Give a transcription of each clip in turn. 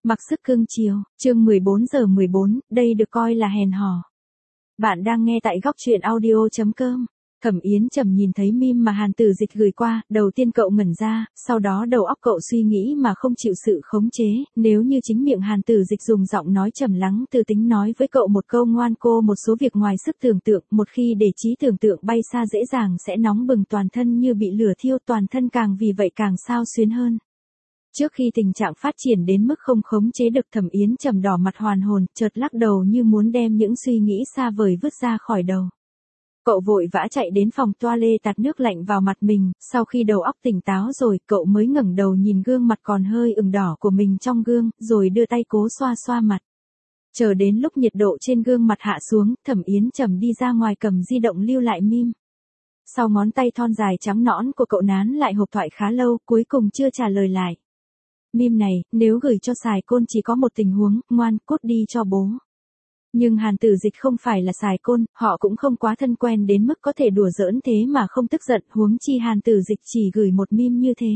Mặc sức cưng chiều, chương 14:14, đây được coi là hẹn hò. Bạn đang nghe tại góc truyện audio.com. Thẩm Yến Trầm nhìn thấy meme mà Hàn Tử Dịch gửi qua, đầu tiên cậu ngẩn ra, sau đó đầu óc cậu suy nghĩ mà không chịu sự khống chế, nếu như chính miệng Hàn Tử Dịch dùng giọng nói trầm lắng từ tính nói với cậu một câu ngoan cô một số việc ngoài sức tưởng tượng, một khi để trí tưởng tượng bay xa dễ dàng sẽ nóng bừng toàn thân như bị lửa thiêu, toàn thân càng vì vậy càng xao xuyến hơn. Trước khi tình trạng phát triển đến mức không khống chế được, Thẩm Yến Trầm đỏ mặt hoàn hồn, chợt lắc đầu như muốn đem những suy nghĩ xa vời vứt ra khỏi đầu. Cậu vội vã chạy đến phòng toilet tạt nước lạnh vào mặt mình, sau khi đầu óc tỉnh táo rồi, cậu mới ngẩng đầu nhìn gương mặt còn hơi ửng đỏ của mình trong gương, rồi đưa tay cố xoa xoa mặt. Chờ đến lúc nhiệt độ trên gương mặt hạ xuống, Thẩm Yến Trầm đi ra ngoài cầm di động lưu lại meme. Sau ngón tay thon dài trắng nõn của cậu nán lại hộp thoại khá lâu, cuối cùng chưa trả lời lại. Meme này, nếu gửi cho Sài Côn chỉ có một tình huống, ngoan, cút đi cho bố. Nhưng Hàn Tử Dịch không phải là Sài Côn, họ cũng không quá thân quen đến mức có thể đùa giỡn thế mà không tức giận, huống chi Hàn Tử Dịch chỉ gửi một meme như thế.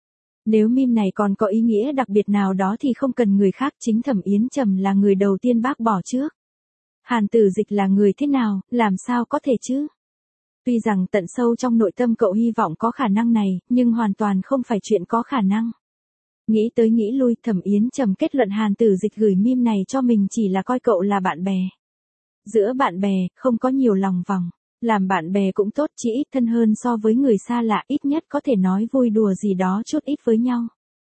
Nếu meme này còn có ý nghĩa đặc biệt nào đó thì không cần người khác, chính Thẩm Yến Trầm là người đầu tiên bác bỏ trước. Hàn Tử Dịch là người thế nào, làm sao có thể chứ? Tuy rằng tận sâu trong nội tâm cậu hy vọng có khả năng này, nhưng hoàn toàn không phải chuyện có khả năng. Nghĩ tới nghĩ lui, Thẩm Yến Trầm kết luận Hàn Tử Dịch gửi meme này cho mình chỉ là coi cậu là bạn bè. Giữa bạn bè, không có nhiều lòng vòng. Làm bạn bè cũng tốt, chỉ ít thân hơn so với người xa lạ, ít nhất có thể nói vui đùa gì đó chút ít với nhau.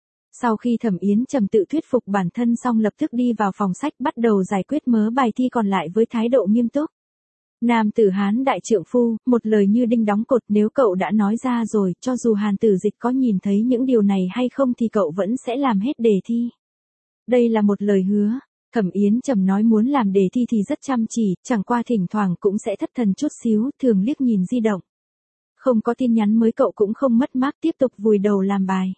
Sau khi Thẩm Yến Trầm tự thuyết phục bản thân xong lập tức đi vào phòng sách bắt đầu giải quyết mớ bài thi còn lại với thái độ nghiêm túc. Nam tử Hán đại trượng phu, một lời như đinh đóng cột, nếu cậu đã nói ra rồi, cho dù Hàn Tử Dịch có nhìn thấy những điều này hay không thì cậu vẫn sẽ làm hết đề thi. Đây là một lời hứa. Thẩm Yến Trầm nói muốn làm đề thi thì rất chăm chỉ, chẳng qua thỉnh thoảng cũng sẽ thất thần chút xíu, thường liếc nhìn di động. Không có tin nhắn mới cậu cũng không mất mát tiếp tục vùi đầu làm bài.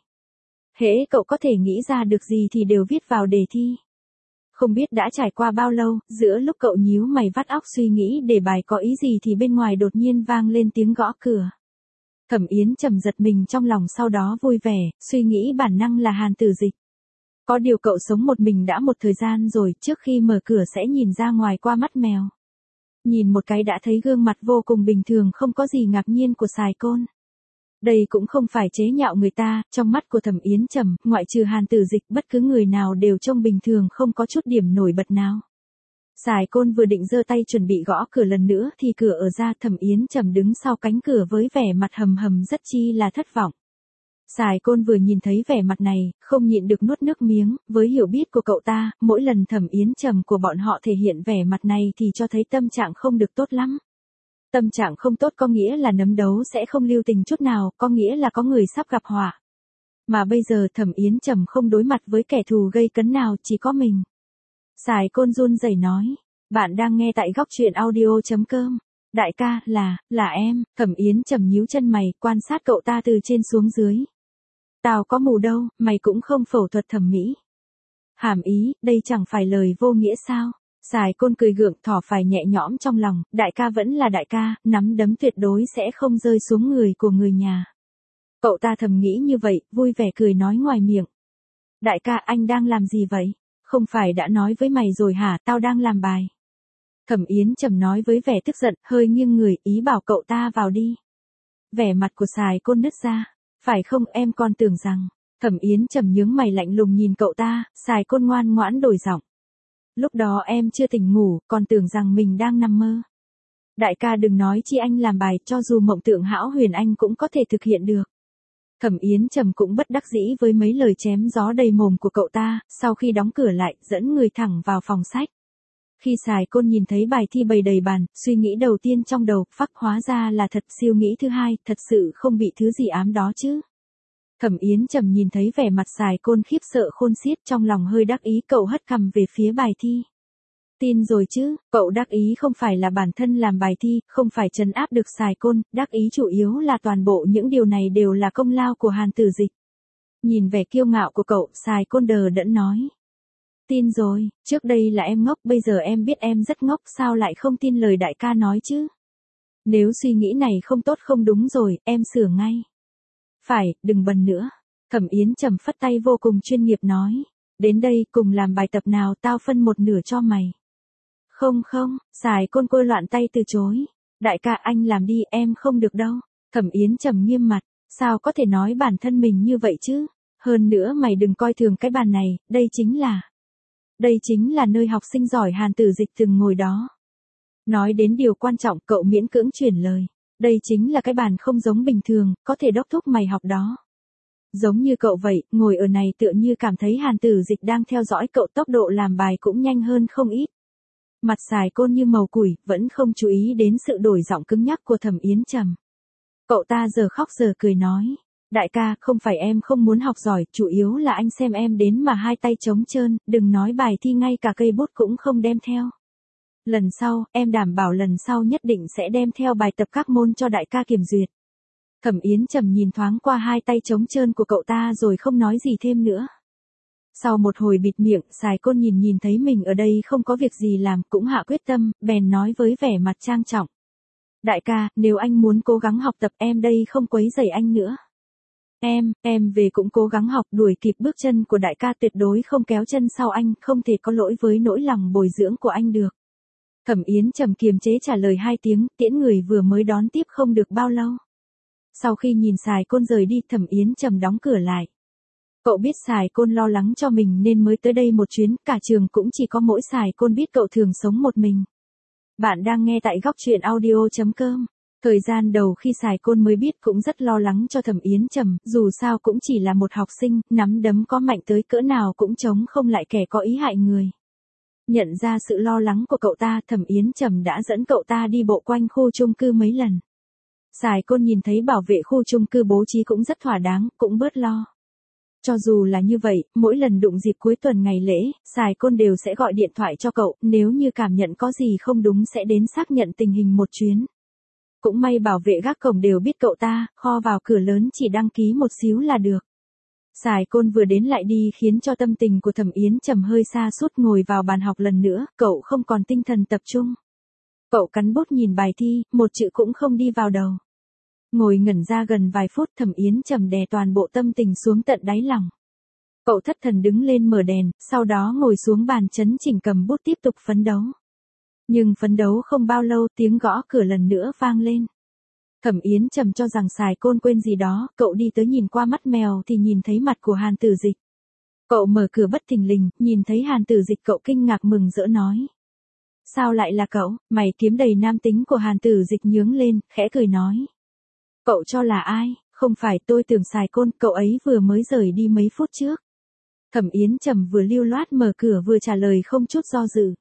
Hễ cậu có thể nghĩ ra được gì thì đều viết vào đề thi. Không biết đã trải qua bao lâu, giữa lúc cậu nhíu mày vắt óc suy nghĩ đề bài có ý gì thì bên ngoài đột nhiên vang lên tiếng gõ cửa. Thẩm Yến Trầm giật mình trong lòng, sau đó vui vẻ, suy nghĩ bản năng là Hàn Tử Dịch. Có điều cậu sống một mình đã một thời gian rồi, trước khi mở cửa sẽ nhìn ra ngoài qua mắt mèo. Nhìn một cái đã thấy gương mặt vô cùng bình thường không có gì ngạc nhiên của Sài Côn. Đây cũng không phải chế nhạo người ta, trong mắt của Thẩm Yến Trầm, ngoại trừ Hàn Tử Dịch bất cứ người nào đều trông bình thường không có chút điểm nổi bật nào. Sài Côn vừa định giơ tay chuẩn bị gõ cửa lần nữa thì cửa ở ra, Thẩm Yến Trầm đứng sau cánh cửa với vẻ mặt hầm hầm rất chi là thất vọng. Sài Côn vừa nhìn thấy vẻ mặt này, không nhịn được nuốt nước miếng, với hiểu biết của cậu ta, mỗi lần Thẩm Yến Trầm của bọn họ thể hiện vẻ mặt này thì cho thấy tâm trạng không được tốt lắm. Tâm trạng không tốt có nghĩa là nấm đấu sẽ không lưu tình chút nào, có nghĩa là có người sắp gặp họa. Mà bây giờ Thẩm Yến Trầm không đối mặt với kẻ thù gây cấn nào, chỉ có mình. Sài Côn run rẩy nói, bạn đang nghe tại góc truyện audio.com. Đại ca, là em. Thẩm Yến Trầm nhíu chân mày, quan sát cậu ta từ trên xuống dưới. Tao có mù đâu, mày cũng không phẫu thuật thẩm mỹ. Hàm ý, đây chẳng phải lời vô nghĩa sao? Sài Côn cười gượng, thỏ phải nhẹ nhõm trong lòng, đại ca vẫn là đại ca, nắm đấm tuyệt đối sẽ không rơi xuống người của người nhà. Cậu ta thầm nghĩ như vậy, vui vẻ cười nói ngoài miệng. Đại ca, anh đang làm gì vậy? Không phải đã nói với mày rồi hả, tao đang làm bài. Thẩm Yến Trầm nói với vẻ tức giận, hơi nghiêng người, ý bảo cậu ta vào đi. Vẻ mặt của Sài Côn nứt ra. Phải không, em còn tưởng rằng. Thẩm Yến Trầm nhướng mày lạnh lùng nhìn cậu ta, Sài Côn ngoan ngoãn đổi giọng. Lúc đó em chưa tỉnh ngủ, còn tưởng rằng mình đang nằm mơ. Đại ca đừng nói chi anh làm bài, cho dù mộng tưởng hão huyền anh cũng có thể thực hiện được. Thẩm Yến Trầm cũng bất đắc dĩ với mấy lời chém gió đầy mồm của cậu ta, sau khi đóng cửa lại, dẫn người thẳng vào phòng sách. Khi Sài Côn nhìn thấy bài thi bày đầy bàn, suy nghĩ đầu tiên trong đầu, phắc hóa ra là thật, siêu nghĩ thứ hai, thật sự không bị thứ gì ám đó chứ. Thẩm Yến Trầm nhìn thấy vẻ mặt Sài Côn khiếp sợ khôn xiết, trong lòng hơi đắc ý, cậu hất cằm về phía bài thi. Tin rồi chứ, cậu đắc ý không phải là bản thân làm bài thi, không phải trấn áp được Sài Côn, đắc ý chủ yếu là toàn bộ những điều này đều là công lao của Hàn Tử Dịch. Nhìn vẻ kiêu ngạo của cậu, Sài Côn đờ đẫn nói. Tin rồi, trước đây là em ngốc, bây giờ em biết em rất ngốc, sao lại không tin lời đại ca nói chứ? Nếu suy nghĩ này không tốt không đúng rồi, em sửa ngay. Phải, đừng bần nữa. Thẩm Yến Trầm phất tay vô cùng chuyên nghiệp nói. Đến đây cùng làm bài tập nào, tao phân một nửa cho mày. Không không, Sài Côn cô loạn tay từ chối. Đại ca anh làm đi, em không được đâu. Thẩm Yến trầm nghiêm mặt, sao có thể nói bản thân mình như vậy chứ? Hơn nữa mày đừng coi thường cái bàn này, đây chính là nơi học sinh giỏi Hàn Tử Dịch từng ngồi đó. Nói đến điều quan trọng, cậu miễn cưỡng chuyển lời. Đây chính là cái bàn không giống bình thường, có thể đốc thúc mày học đó. Giống như cậu vậy, ngồi ở này tựa như cảm thấy Hàn Tử Dịch đang theo dõi cậu, tốc độ làm bài cũng nhanh hơn không ít. Mặt Sài Côn như màu củi, vẫn không chú ý đến sự đổi giọng cứng nhắc của Thẩm Yến trầm. Cậu ta giờ khóc giờ cười nói. Đại ca, không phải em không muốn học giỏi, chủ yếu là anh xem em đến mà hai tay trống trơn, đừng nói bài thi ngay cả cây bút cũng không đem theo. Lần sau, em đảm bảo lần sau nhất định sẽ đem theo bài tập các môn cho đại ca kiểm duyệt. Thẩm Yến trầm nhìn thoáng qua hai tay trống trơn của cậu ta rồi không nói gì thêm nữa. Sau một hồi bịt miệng, Sài Côn nhìn thấy mình ở đây không có việc gì làm, cũng hạ quyết tâm, bèn nói với vẻ mặt trang trọng. Đại ca, nếu anh muốn cố gắng học tập, em đây không quấy rầy anh nữa. Em về cũng cố gắng học, đuổi kịp bước chân của đại ca, tuyệt đối không kéo chân sau anh, không thể có lỗi với nỗi lòng bồi dưỡng của anh được. Thẩm Yến trầm kiềm chế trả lời 2 tiếng, tiễn người vừa mới đón tiếp không được bao lâu. Sau khi nhìn Sài Côn rời đi, Thẩm Yến trầm đóng cửa lại. Cậu biết Sài Côn lo lắng cho mình nên mới tới đây một chuyến, cả trường cũng chỉ có mỗi Sài Côn biết cậu thường sống một mình. Bạn đang nghe tại góc truyện audio.com. Thời gian đầu khi Sài Côn mới biết cũng rất lo lắng cho Thẩm Yến trầm, dù sao cũng chỉ là một học sinh, nắm đấm có mạnh tới cỡ nào cũng chống không lại kẻ có ý hại người. Nhận ra sự lo lắng của cậu ta, Thẩm Yến trầm đã dẫn cậu ta đi bộ quanh khu chung cư mấy lần. Sài Côn nhìn thấy bảo vệ khu chung cư bố trí cũng rất thỏa đáng, cũng bớt lo. Cho dù là như vậy, mỗi lần đụng dịp cuối tuần ngày lễ, Sài Côn đều sẽ gọi điện thoại cho cậu, nếu như cảm nhận có gì không đúng sẽ đến xác nhận tình hình một chuyến. Cũng may bảo vệ gác cổng đều biết cậu ta, kho vào cửa lớn chỉ đăng ký một xíu là được. Sài Côn vừa đến lại đi khiến cho tâm tình của Thẩm Yến trầm hơi sa sút, ngồi vào bàn học lần nữa, cậu không còn tinh thần tập trung. Cậu cắn bút nhìn bài thi, một chữ cũng không đi vào đầu. Ngồi ngẩn ra gần vài phút, Thẩm Yến trầm đè toàn bộ tâm tình xuống tận đáy lòng. Cậu thất thần đứng lên mở đèn, sau đó ngồi xuống bàn chấn chỉnh cầm bút tiếp tục phấn đấu. Nhưng phấn đấu không bao lâu, tiếng gõ cửa lần nữa vang lên. Thẩm Yến trầm cho rằng Sài Côn quên gì đó, cậu đi tới nhìn qua mắt mèo thì nhìn thấy mặt của Hàn Tử Dịch. Cậu mở cửa bất thình lình, nhìn thấy Hàn Tử Dịch, cậu kinh ngạc mừng rỡ nói. Sao lại là cậu? Mày kiếm đầy nam tính của Hàn Tử Dịch nhướng lên, khẽ cười nói. Cậu cho là ai? Không phải, tôi tưởng Sài Côn, cậu ấy vừa mới rời đi mấy phút trước. Thẩm Yến trầm vừa lưu loát mở cửa vừa trả lời không chút do dự.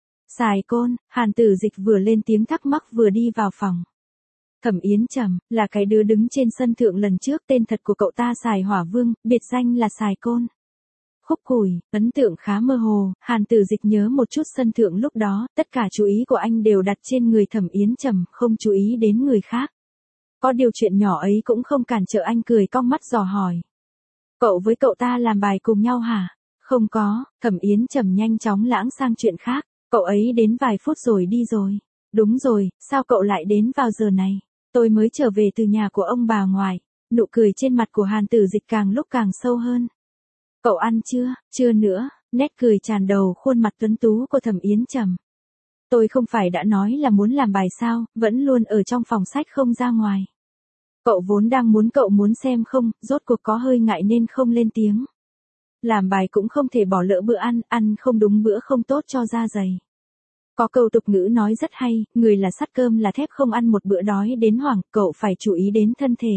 Sài Côn, Hàn Tử Dịch vừa lên tiếng thắc mắc vừa đi vào phòng. Thẩm Yến trầm, là cái đứa đứng trên sân thượng lần trước, tên thật của cậu ta Sài Hỏa Vương, biệt danh là Sài Côn. Khúc củi, ấn tượng khá mơ hồ, Hàn Tử Dịch nhớ một chút sân thượng lúc đó, tất cả chú ý của anh đều đặt trên người Thẩm Yến trầm, không chú ý đến người khác. Có điều chuyện nhỏ ấy cũng không cản trở anh cười cong mắt dò hỏi. Cậu với cậu ta làm bài cùng nhau hả? Không có, Thẩm Yến trầm nhanh chóng lãng sang chuyện khác. Cậu ấy đến vài phút rồi đi rồi. Đúng rồi, sao cậu lại đến vào giờ này? Tôi mới trở về từ nhà của ông bà ngoại. Nụ cười trên mặt của Hàn Tử Dịch càng lúc càng sâu hơn. Cậu ăn chưa? Chưa nữa, nét cười tràn đầu khuôn mặt tuấn tú của Thẩm Yến trầm. Tôi không phải đã nói là muốn làm bài sao, vẫn luôn ở trong phòng sách không ra ngoài. Cậu vốn đang muốn cậu muốn xem không, rốt cuộc có hơi ngại nên không lên tiếng. Làm bài cũng không thể bỏ lỡ bữa ăn, ăn không đúng bữa không tốt cho da dày. Có câu tục ngữ nói rất hay, người là sắt cơm là thép, không ăn một bữa đói đến hoảng, cậu phải chú ý đến thân thể.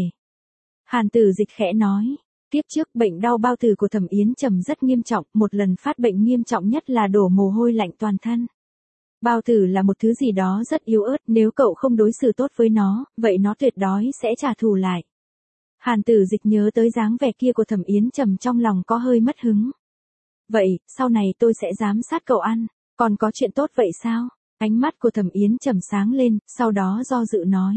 Hàn Tử Dịch khẽ nói, tiếp trước bệnh đau bao tử của Thẩm Yến trầm rất nghiêm trọng, một lần phát bệnh nghiêm trọng nhất là đổ mồ hôi lạnh toàn thân. Bao tử là một thứ gì đó rất yếu ớt, nếu cậu không đối xử tốt với nó, vậy nó tuyệt đối sẽ trả thù lại. Hàn Tử Dịch nhớ tới dáng vẻ kia của Thẩm Yến trầm, trong lòng có hơi mất hứng. Vậy, sau này tôi sẽ giám sát cậu ăn, còn có chuyện tốt vậy sao? Ánh mắt của Thẩm Yến trầm sáng lên, sau đó do dự nói.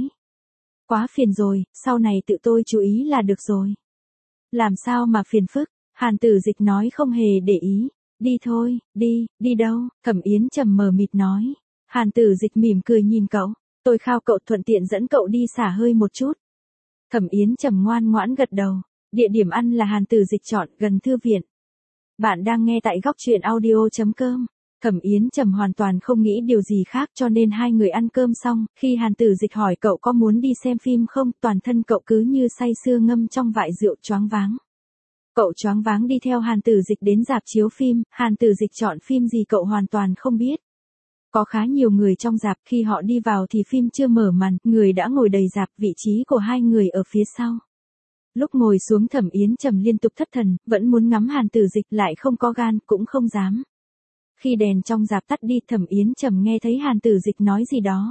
Quá phiền rồi, sau này tự tôi chú ý là được rồi. Làm sao mà phiền phức? Hàn Tử Dịch nói không hề để ý. Đi thôi, đi đâu? Thẩm Yến trầm mờ mịt nói. Hàn Tử Dịch mỉm cười nhìn cậu. Tôi khao cậu thuận tiện dẫn cậu đi xả hơi một chút. Thẩm Yến trầm ngoan ngoãn gật đầu. Địa điểm ăn là Hàn Tử Dịch chọn, gần thư viện. Bạn đang nghe tại góc truyện audio.com. Thẩm Yến Trầm hoàn toàn không nghĩ điều gì khác cho nên hai người ăn cơm xong, khi Hàn Tử Dịch hỏi cậu có muốn đi xem phim không, toàn thân cậu cứ như say sưa ngâm trong vại rượu choáng váng. Cậu choáng váng đi theo Hàn Tử Dịch đến rạp chiếu phim, Hàn Tử Dịch chọn phim gì cậu hoàn toàn không biết. Có khá nhiều người trong rạp, khi họ đi vào thì phim chưa mở màn, người đã ngồi đầy rạp, vị trí của hai người ở phía sau. Lúc ngồi xuống Thẩm Yến Trầm liên tục thất thần, vẫn muốn ngắm Hàn Tử Dịch lại không có gan, cũng không dám. Khi đèn trong rạp tắt đi Thẩm Yến Trầm nghe thấy Hàn Tử Dịch nói gì đó.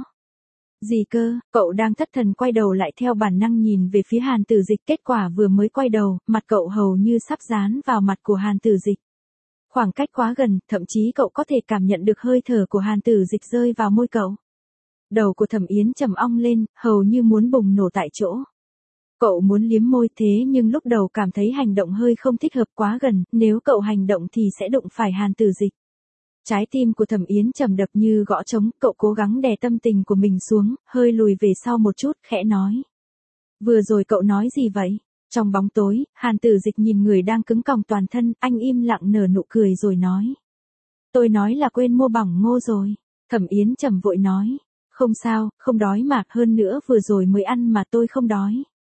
Gì cơ, cậu đang thất thần quay đầu lại theo bản năng nhìn về phía Hàn Tử Dịch, kết quả vừa mới quay đầu, mặt cậu hầu như sắp dán vào mặt của Hàn Tử Dịch. Khoảng cách quá gần, thậm chí cậu có thể cảm nhận được hơi thở của Hàn Tử Dịch rơi vào môi cậu. Đầu của Thẩm Yến Trầm ong lên, hầu như muốn bùng nổ tại chỗ. Cậu muốn liếm môi thế nhưng lúc đầu cảm thấy hành động hơi không thích hợp quá gần, nếu cậu hành động thì sẽ đụng phải Hàn Tử Dịch. Trái tim của Thẩm Yến Trầm đập như gõ trống, cậu cố gắng đè tâm tình của mình xuống, hơi lùi về sau một chút, khẽ nói. Vừa rồi cậu nói gì vậy? Trong bóng tối, Hàn Tử Dịch nhìn người đang cứng còng toàn thân, anh im lặng nở nụ cười rồi nói. Tôi nói là quên mua bỏng ngô rồi. Thẩm Yến Trầm vội nói. Không sao, không đói mà, hơn nữa vừa rồi mới ăn mà tôi không đói.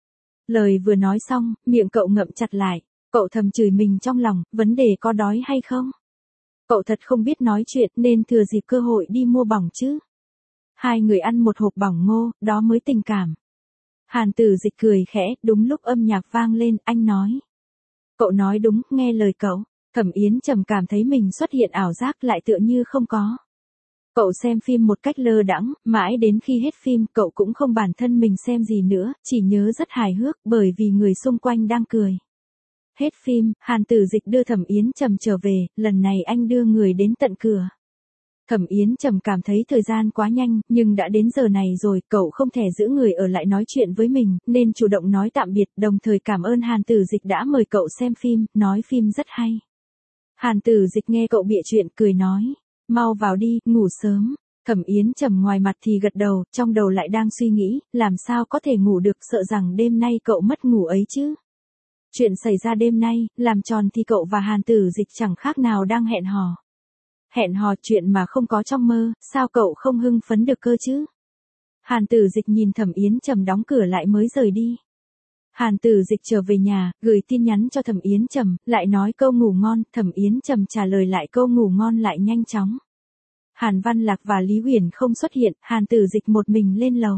Lời vừa nói xong, miệng cậu ngậm chặt lại, cậu thầm chửi mình trong lòng, vấn đề có đói hay không? Cậu thật không biết nói chuyện nên thừa dịp cơ hội đi mua bỏng chứ. Hai người ăn một hộp bỏng ngô, đó mới tình cảm. Hàn Tử Dịch cười khẽ, đúng lúc âm nhạc vang lên, anh nói. Cậu nói đúng, nghe lời cậu. Thẩm Yến Trầm cảm thấy mình xuất hiện ảo giác lại tựa như không có. Cậu xem phim một cách lơ đãng, mãi đến khi hết phim cậu cũng không bản thân mình xem gì nữa, chỉ nhớ rất hài hước bởi vì người xung quanh đang cười. Hết phim, Hàn Tử Dịch đưa Thẩm Yến Trầm trở về, lần này anh đưa người đến tận cửa. Thẩm Yến Trầm cảm thấy thời gian quá nhanh, nhưng đã đến giờ này rồi, cậu không thể giữ người ở lại nói chuyện với mình, nên chủ động nói tạm biệt, đồng thời cảm ơn Hàn Tử Dịch đã mời cậu xem phim, nói phim rất hay. Hàn Tử Dịch nghe cậu bịa chuyện, cười nói, mau vào đi, ngủ sớm. Thẩm Yến Trầm ngoài mặt thì gật đầu, trong đầu lại đang suy nghĩ, làm sao có thể ngủ được, sợ rằng đêm nay cậu mất ngủ ấy chứ. Chuyện xảy ra đêm nay, làm tròn thì cậu và Hàn Tử Dịch chẳng khác nào đang hẹn hò. Hẹn hò chuyện mà không có trong mơ, sao cậu không hưng phấn được cơ chứ? Hàn Tử Dịch nhìn Thẩm Yến Trầm đóng cửa lại mới rời đi. Hàn Tử Dịch trở về nhà, gửi tin nhắn cho Thẩm Yến Trầm, lại nói câu ngủ ngon, Thẩm Yến Trầm trả lời lại câu ngủ ngon lại nhanh chóng. Hàn Văn Lạc và Lý Huyền không xuất hiện, Hàn Tử Dịch một mình lên lầu.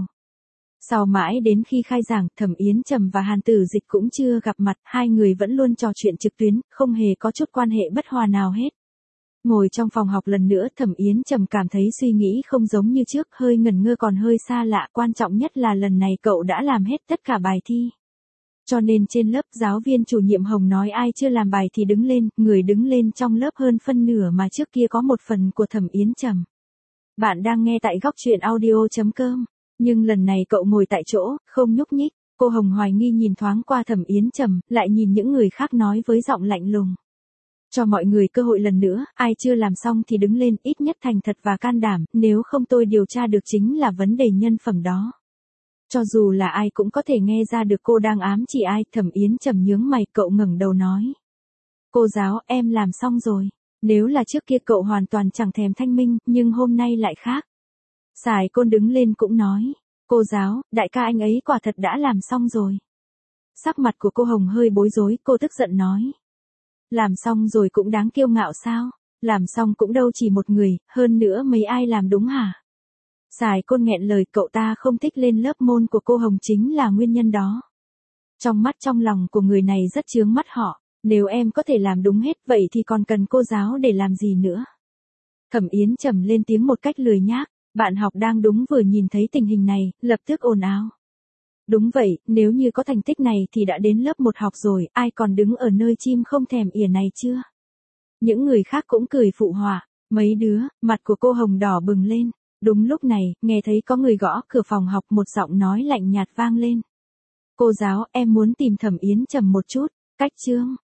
Sau mãi đến khi khai giảng, Thẩm Yến Trầm và Hàn Tử Dịch cũng chưa gặp mặt, hai người vẫn luôn trò chuyện trực tuyến, không hề có chút quan hệ bất hòa nào hết. Ngồi trong phòng học lần nữa, Thẩm Yến Trầm cảm thấy suy nghĩ không giống như trước, hơi ngẩn ngơ còn hơi xa lạ, quan trọng nhất là lần này cậu đã làm hết tất cả bài thi. Cho nên trên lớp giáo viên chủ nhiệm Hồng nói ai chưa làm bài thì đứng lên, người đứng lên trong lớp hơn phân nửa mà trước kia có một phần của Thẩm Yến Trầm. Bạn đang nghe tại góc truyện audio.com, nhưng lần này cậu ngồi tại chỗ, không nhúc nhích. Cô Hồng hoài nghi nhìn thoáng qua Thẩm Yến Trầm, lại nhìn những người khác nói với giọng lạnh lùng. Cho mọi người cơ hội lần nữa, ai chưa làm xong thì đứng lên, ít nhất thành thật và can đảm, nếu không tôi điều tra được chính là vấn đề nhân phẩm đó. Cho dù là ai cũng có thể nghe ra được cô đang ám chỉ ai. Thẩm Yến Trầm nhướng mày, cậu ngẩng đầu nói. Cô giáo, em làm xong rồi. Nếu là trước kia cậu hoàn toàn chẳng thèm thanh minh, nhưng hôm nay lại khác. Sài Côn đứng lên cũng nói. Cô giáo, đại ca anh ấy quả thật đã làm xong rồi. Sắc mặt của cô Hồng hơi bối rối, cô tức giận nói. Làm xong rồi cũng đáng kiêu ngạo sao? Làm xong cũng đâu chỉ một người, hơn nữa mấy ai làm đúng hả? Sài Côn nghẹn lời, cậu ta không thích lên lớp môn của cô Hồng chính là nguyên nhân đó. Trong mắt trong lòng của người này rất chướng mắt họ, nếu em có thể làm đúng hết vậy thì còn cần cô giáo để làm gì nữa? Thẩm Yến Trầm lên tiếng một cách lười nhác, bạn học đang đúng vừa nhìn thấy tình hình này, lập tức ồn ào. Đúng vậy, nếu như có thành tích này thì đã đến lớp 1 học rồi, ai còn đứng ở nơi chim không thèm ỉa này chưa? Những người khác cũng cười phụ họa, mấy đứa, mặt của cô Hồng đỏ bừng lên. Đúng lúc này, nghe thấy có người gõ cửa phòng học, một giọng nói lạnh nhạt vang lên. Cô giáo, em muốn tìm Thẩm Yến Trầm một chút. Cách chương.